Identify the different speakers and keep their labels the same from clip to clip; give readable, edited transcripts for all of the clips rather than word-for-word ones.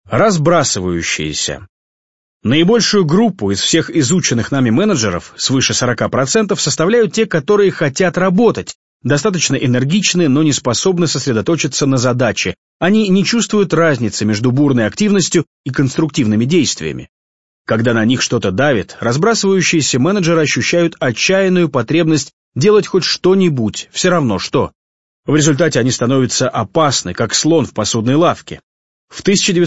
Speaker 1: Разбрасывающиеся. Наибольшую группу из всех изученных нами менеджеров, свыше 40%, составляют те, которые хотят работать, достаточно энергичны, но не способны сосредоточиться на задаче. Они не чувствуют разницы между бурной активностью и конструктивными действиями. Когда на них что-то давит, разбрасывающиеся менеджеры ощущают отчаянную потребность делать хоть что-нибудь, все равно что. В результате они становятся опасны, как слон в посудной лавке. В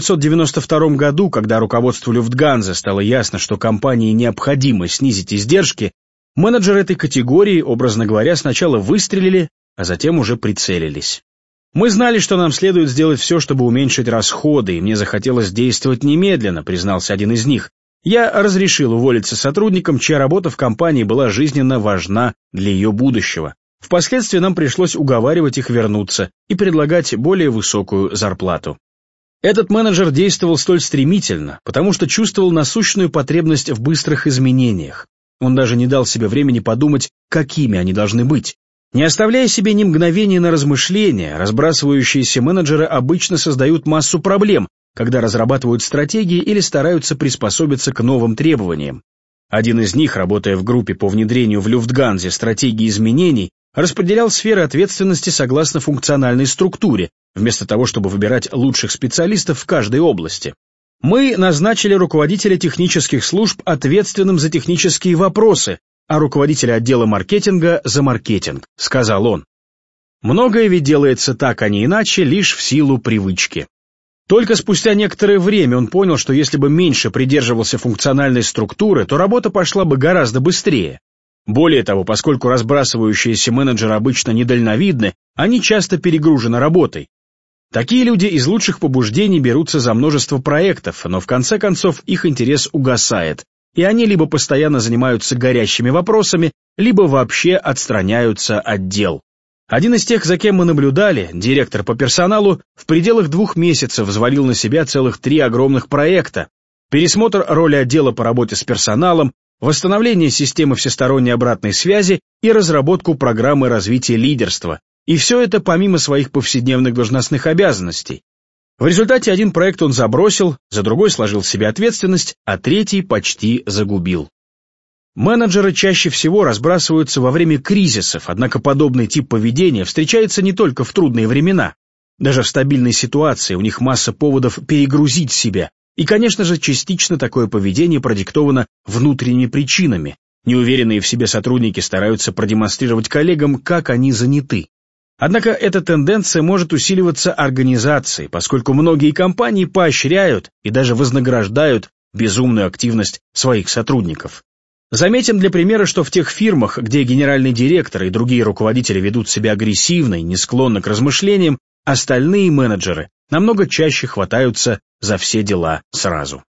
Speaker 1: 1992 году, когда руководству Люфтганзе стало ясно, что компании необходимо снизить издержки, менеджеры этой категории, образно говоря, сначала выстрелили, а затем уже прицелились. «Мы знали, что нам следует сделать все, чтобы уменьшить расходы, и мне захотелось действовать немедленно», признался один из них. «Я разрешил уволиться сотрудникам, чья работа в компании была жизненно важна для ее будущего. Впоследствии нам пришлось уговаривать их вернуться и предлагать более высокую зарплату». Этот менеджер действовал столь стремительно, потому что чувствовал насущную потребность в быстрых изменениях. Он даже не дал себе времени подумать, какими они должны быть. Не оставляя себе ни мгновения на размышления, разбрасывающиеся менеджеры обычно создают массу проблем, когда разрабатывают стратегии или стараются приспособиться к новым требованиям. Один из них, работая в группе по внедрению в Люфтганзе стратегии изменений, распределял сферы ответственности согласно функциональной структуре, вместо того, чтобы выбирать лучших специалистов в каждой области. «Мы назначили руководителя технических служб ответственным за технические вопросы, а руководителя отдела маркетинга за маркетинг», — сказал он. Многое ведь делается так, а не иначе, лишь в силу привычки. Только спустя некоторое время он понял, что если бы меньше придерживался функциональной структуры, то работа пошла бы гораздо быстрее. Более того, поскольку разбрасывающиеся менеджеры обычно недальновидны, они часто перегружены работой. Такие люди из лучших побуждений берутся за множество проектов, но в конце концов их интерес угасает, и они либо постоянно занимаются горящими вопросами, либо вообще отстраняются от дел. Один из тех, за кем мы наблюдали, директор по персоналу, в пределах 2 месяцев взвалил на себя целых 3 огромных проекта: пересмотр роли отдела по работе с персоналом, восстановление системы всесторонней обратной связи и разработку программы развития лидерства. И все это помимо своих повседневных должностных обязанностей. В результате один проект он забросил, за другой сложил в себе ответственность, а третий почти загубил. Менеджеры чаще всего разбрасываются во время кризисов, однако подобный тип поведения встречается не только в трудные времена. Даже в стабильной ситуации у них масса поводов перегрузить себя. И, конечно же, частично такое поведение продиктовано внутренними причинами. Неуверенные в себе сотрудники стараются продемонстрировать коллегам, как они заняты. Однако эта тенденция может усиливаться организацией, поскольку многие компании поощряют и даже вознаграждают безумную активность своих сотрудников. Заметим для примера, что в тех фирмах, где генеральный директор и другие руководители ведут себя агрессивно и не склонны к размышлениям, остальные менеджеры намного чаще хватаются за все дела сразу.